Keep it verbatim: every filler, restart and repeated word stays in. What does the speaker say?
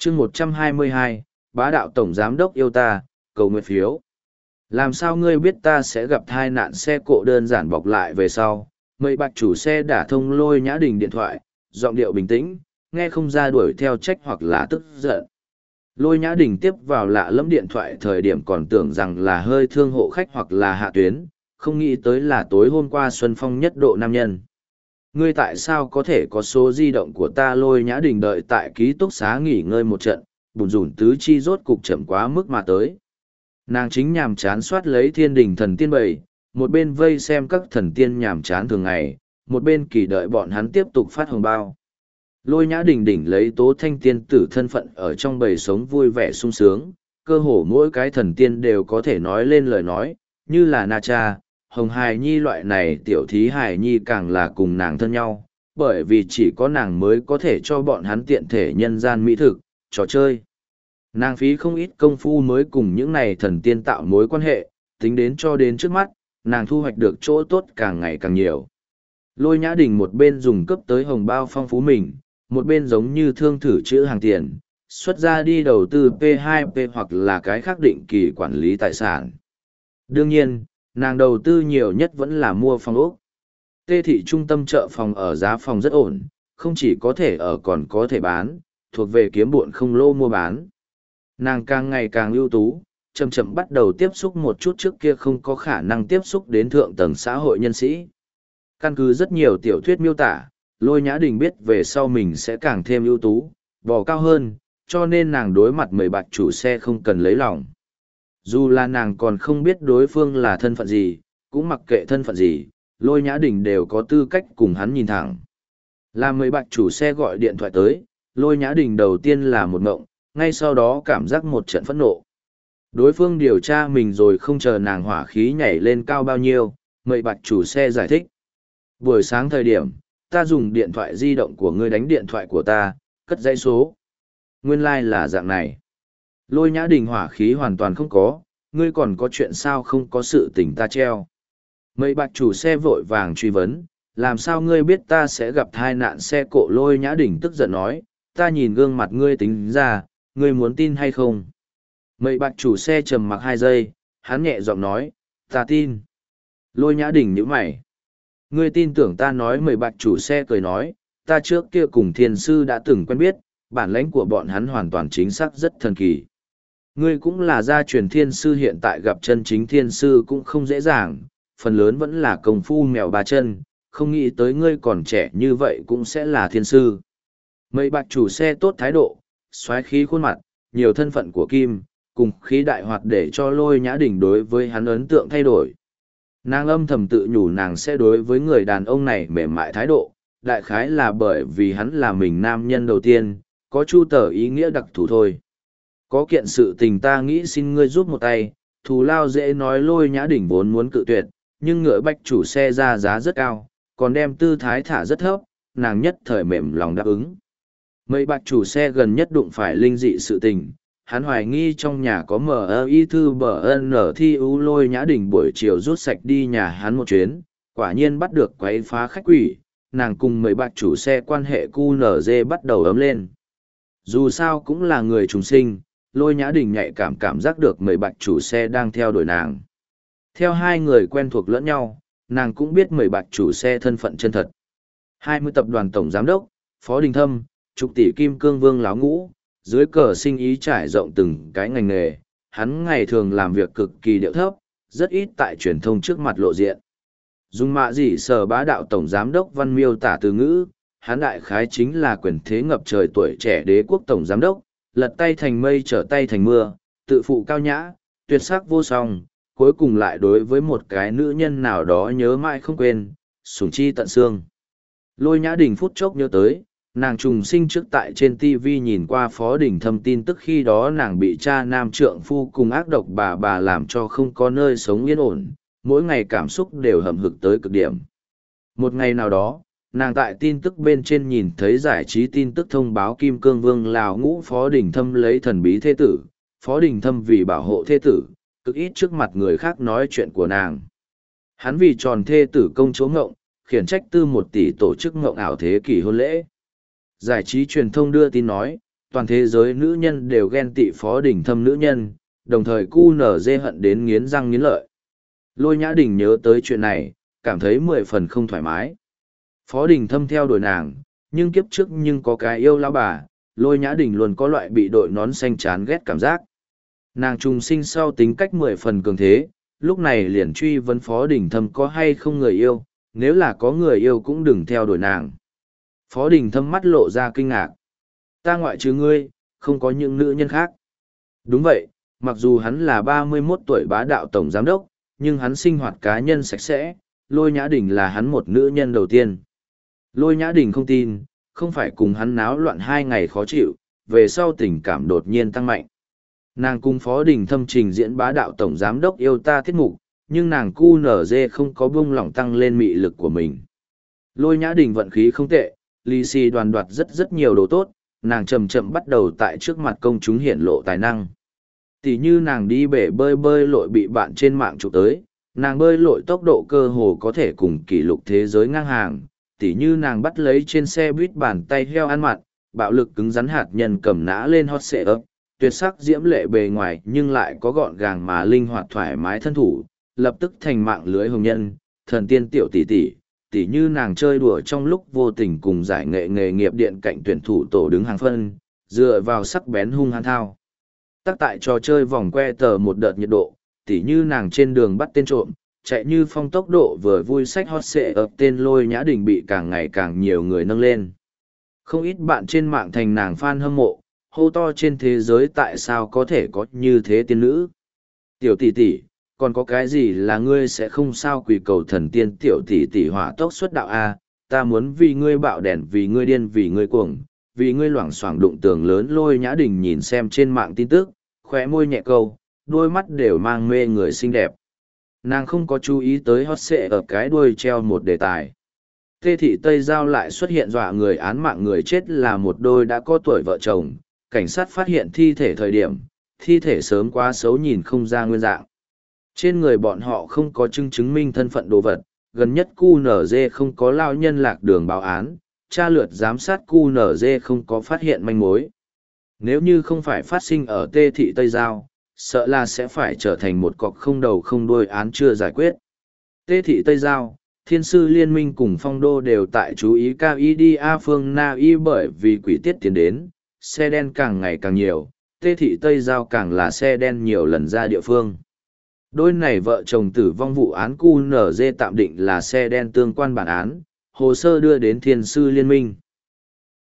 chương một trăm hai mươi hai, bá đạo tổng giám đốc yêu ta, cầu nguyện phiếu. Làm sao ngươi biết ta sẽ gặp tai nạn xe cộ? Đơn giản bọc lại về sau, mây bạch chủ xe đả thông Lôi Nhã Đình điện thoại, giọng điệu bình tĩnh, nghe không ra đuổi theo trách hoặc là tức giận. Lôi Nhã Đình tiếp vào lạ lẫm điện thoại thời điểm còn tưởng rằng là hơi thương hộ khách hoặc là hạ tuyến, không nghĩ tới là tối hôm qua Xuân Phong nhất độ nam nhân. Ngươi tại sao có thể có số di động của ta? Lôi Nhã Đình đợi tại ký túc xá nghỉ ngơi một trận, bùn rủn tứ chi rốt cục chậm quá mức mà tới. Nàng chính nhàm chán soát lấy Thiên Đình thần tiên bảy, một bên vây xem các thần tiên nhàm chán thường ngày, một bên kỳ đợi bọn hắn tiếp tục phát hồng bao. Lôi Nhã Đình đỉnh lấy Tố Thanh tiên tử thân phận ở trong bầy sống vui vẻ sung sướng, cơ hồ mỗi cái thần tiên đều có thể nói lên lời nói, như là Na Cha, Hồng Hài Nhi loại này tiểu thí Hài Nhi càng là cùng nàng thân nhau, bởi vì chỉ có nàng mới có thể cho bọn hắn tiện thể nhân gian mỹ thực, trò chơi. Nàng phí không ít công phu mới cùng những này thần tiên tạo mối quan hệ, tính đến cho đến trước mắt, nàng thu hoạch được chỗ tốt càng ngày càng nhiều. Lôi Nhã Đình một bên dùng cấp tới hồng bao phong phú mình, một bên giống như thương thử chữ hàng tiền, xuất ra đi đầu tư P hai P hoặc là cái khác định kỳ quản lý tài sản. Đương nhiên, nàng đầu tư nhiều nhất vẫn là mua phòng ốc. Tê thị trung tâm chợ phòng ở giá phòng rất ổn, không chỉ có thể ở còn có thể bán, thuộc về kiếm buộn không lô mua bán. Nàng càng ngày càng ưu tú, chậm chậm bắt đầu tiếp xúc một chút trước kia không có khả năng tiếp xúc đến thượng tầng xã hội nhân sĩ. Căn cứ rất nhiều tiểu thuyết miêu tả, Lôi Nhã Đình biết về sau mình sẽ càng thêm ưu tú, bò cao hơn, cho nên nàng đối mặt mười bạch chủ xe không cần lấy lòng. Dù là nàng còn không biết đối phương là thân phận gì, cũng mặc kệ thân phận gì, Lôi Nhã Đình đều có tư cách cùng hắn nhìn thẳng. Là mười bạch chủ xe gọi điện thoại tới, Lôi Nhã Đình đầu tiên là một ngộng, ngay sau đó cảm giác một trận phẫn nộ. Đối phương điều tra mình rồi không chờ nàng hỏa khí nhảy lên cao bao nhiêu, mười bạch chủ xe giải thích. Buổi sáng thời điểm, ta dùng điện thoại di động của ngươi đánh điện thoại của ta, cất dãy số. Nguyên lai like là dạng này. Lôi Nhã Đình hỏa khí hoàn toàn không có, ngươi còn có chuyện sao không có sự tình ta treo. Mấy bạch chủ xe vội vàng truy vấn, làm sao ngươi biết ta sẽ gặp tai nạn xe cộ? Lôi Nhã Đình tức giận nói, ta nhìn gương mặt ngươi tính ra, ngươi muốn tin hay không? Mấy bạch chủ xe trầm mặc hai giây, hắn nhẹ giọng nói, ta tin. Lôi Nhã Đình nhíu mày. Ngươi tin tưởng ta nói? Mười bạch chủ xe cười nói, ta trước kia cùng thiên sư đã từng quen biết, bản lãnh của bọn hắn hoàn toàn chính xác rất thần kỳ. Ngươi cũng là gia truyền thiên sư, hiện tại gặp chân chính thiên sư cũng không dễ dàng, phần lớn vẫn là công phu mèo ba chân, không nghĩ tới ngươi còn trẻ như vậy cũng sẽ là thiên sư. Mấy bạch chủ xe tốt thái độ, xoáy khí khuôn mặt, nhiều thân phận của Kim, cùng khí đại hoạt để cho Lôi Nhã Đình đối với hắn ấn tượng thay đổi. Nàng âm thầm tự nhủ nàng sẽ đối với người đàn ông này mềm mại thái độ, đại khái là bởi vì hắn là mình nam nhân đầu tiên, có chu tờ ý nghĩa đặc thù thôi. Có kiện sự tình ta nghĩ xin ngươi giúp một tay, thù lao dễ nói. Lôi Nhã Đình vốn muốn cự tuyệt, nhưng ngựa bạch chủ xe ra giá rất cao, còn đem tư thái thả rất thấp, nàng nhất thời mềm lòng đáp ứng. Mấy bạch chủ xe gần nhất đụng phải linh dị sự tình, hắn hoài nghi trong nhà có mở y thư bờ n thi ưu. Lôi Nhã Đình buổi chiều rút sạch đi nhà hắn một chuyến, quả nhiên bắt được quấy phá khách quỷ, nàng cùng mấy bạch chủ xe quan hệ cu nở dê bắt đầu ấm lên. Dù sao cũng là người trùng sinh, Lôi Nhã Đình nhạy cảm cảm giác được mấy bạch chủ xe đang theo đuổi nàng. Theo hai người quen thuộc lẫn nhau, nàng cũng biết mấy bạch chủ xe thân phận chân thật. hai mươi tập đoàn tổng giám đốc, Phó Đình Thâm, chục tỷ kim cương vương láo ngũ, dưới cờ sinh ý trải rộng từng cái ngành nghề, hắn ngày thường làm việc cực kỳ điệu thấp, rất ít tại truyền thông trước mặt lộ diện. Dùng mạ gì sở bá đạo tổng giám đốc văn miêu tả từ ngữ, hắn đại khái chính là quyền thế ngập trời tuổi trẻ đế quốc tổng giám đốc, lật tay thành mây trở tay thành mưa, tự phụ cao nhã, tuyệt sắc vô song, cuối cùng lại đối với một cái nữ nhân nào đó nhớ mãi không quên, sủng chi tận xương. Lôi Nhã Đình phút chốc nhớ tới, nàng trùng sinh trước tại trên ti vi nhìn qua Phó Đình Thâm tin tức, khi đó nàng bị cha nam trượng phu cùng ác độc bà bà làm cho không có nơi sống yên ổn, mỗi ngày cảm xúc đều hầm hực tới cực điểm. Một ngày nào đó, nàng tại tin tức bên trên nhìn thấy giải trí tin tức thông báo Kim Cương Vương Lào Ngũ Phó Đình Thâm lấy thần bí thế tử, Phó Đình Thâm vì bảo hộ thế tử, cực ít trước mặt người khác nói chuyện của nàng. Hắn vì tròn thê tử công chúa ngộng, khiển trách tư một tỷ tổ chức ngộng ảo thế kỷ hôn lễ. Giải trí truyền thông đưa tin nói, toàn thế giới nữ nhân đều ghen tị Phó Đình Thâm nữ nhân, đồng thời cu nở dê hận đến nghiến răng nghiến lợi. Lôi Nhã Đình nhớ tới chuyện này, cảm thấy mười phần không thoải mái. Phó Đình Thâm theo đuổi nàng, nhưng kiếp trước nhưng có cái yêu lão bà, Lôi Nhã Đình luôn có loại bị đội nón xanh chán ghét cảm giác. Nàng trùng sinh sau tính cách mười phần cường thế, lúc này liền truy vấn Phó Đình Thâm có hay không người yêu, nếu là có người yêu cũng đừng theo đuổi nàng. Phó Đình Thâm mắt lộ ra kinh ngạc. Ta ngoại trừ ngươi, không có những nữ nhân khác. Đúng vậy, mặc dù hắn là ba mươi mốt tuổi bá đạo tổng giám đốc, nhưng hắn sinh hoạt cá nhân sạch sẽ, Lôi Nhã Đình là hắn một nữ nhân đầu tiên. Lôi Nhã Đình không tin, không phải cùng hắn náo loạn hai ngày khó chịu, về sau tình cảm đột nhiên tăng mạnh. Nàng cùng Phó Đình Thâm trình diễn bá đạo tổng giám đốc yêu ta tiết mục, nhưng nàng cu nở dê không có buông lỏng tăng lên mị lực của mình. Lôi Nhã Đình vận khí không tệ, lì xì đoàn đoạt rất rất nhiều đồ tốt, nàng chậm chậm bắt đầu tại trước mặt công chúng hiển lộ tài năng. Tỷ như nàng đi bể bơi bơi lội bị bạn trên mạng chụp tới, nàng bơi lội tốc độ cơ hồ có thể cùng kỷ lục thế giới ngang hàng. Tỷ như nàng bắt lấy trên xe buýt bàn tay heo ăn mặn, bạo lực cứng rắn hạt nhân cầm nã lên hot xệ ấp, tuyệt sắc diễm lệ bề ngoài nhưng lại có gọn gàng mà linh hoạt thoải mái thân thủ, lập tức thành mạng lưới hồng nhân, thần tiên tiểu tỷ tỷ. Tỷ như nàng chơi đùa trong lúc vô tình cùng giải nghệ nghề nghiệp điện cạnh tuyển thủ tổ đứng hàng phân, dựa vào sắc bén hung hăng thao. Tác tại trò chơi vòng que tờ một đợt nhiệt độ, tỷ như nàng trên đường bắt tên trộm, chạy như phong tốc độ vừa vui sách hot xệ ập tên Lôi Nhã Đình bị càng ngày càng nhiều người nâng lên. Không ít bạn trên mạng thành nàng fan hâm mộ, hô to trên thế giới tại sao có thể có như thế tiên nữ. Tiểu tỷ tỷ, còn có cái gì là ngươi sẽ không sao quỳ cầu thần tiên tiểu tỷ tỷ hỏa tốc xuất đạo a? Ta muốn vì ngươi bạo đèn, vì ngươi điên, vì ngươi cuồng, vì ngươi loảng xoảng đụng tường lớn. Lôi Nhã Đình nhìn xem trên mạng tin tức, khóe môi nhẹ câu, đôi mắt đều mang mê người xinh đẹp. Nàng không có chú ý tới hot xệ ở cái đuôi treo một đề tài. Tê thị Tây Giao lại xuất hiện dọa người án mạng người chết là một đôi đã có tuổi vợ chồng. Cảnh sát phát hiện thi thể thời điểm, thi thể sớm quá xấu nhìn không ra nguyên dạng. Trên người bọn họ không có chứng chứng minh thân phận đồ vật, gần nhất cu nở dê không có lao nhân lạc đường báo án, tra lượt giám sát cu nở dê không có phát hiện manh mối. Nếu như không phải phát sinh ở Tê thị Tây Giao, sợ là sẽ phải trở thành một cọc không đầu không đuôi án chưa giải quyết. Tê thị Tây Giao, Thiên sư Liên minh cùng Phong đô đều tại chú ý cao y đi A phương Na y bởi vì quỷ tiết tiến đến, xe đen càng ngày càng nhiều, Tê thị Tây Giao càng là xe đen nhiều lần ra địa phương. Đôi này vợ chồng tử vong vụ án cu nở dê tạm định là xe đen tương quan bản án, hồ sơ đưa đến Thiên sư Liên minh.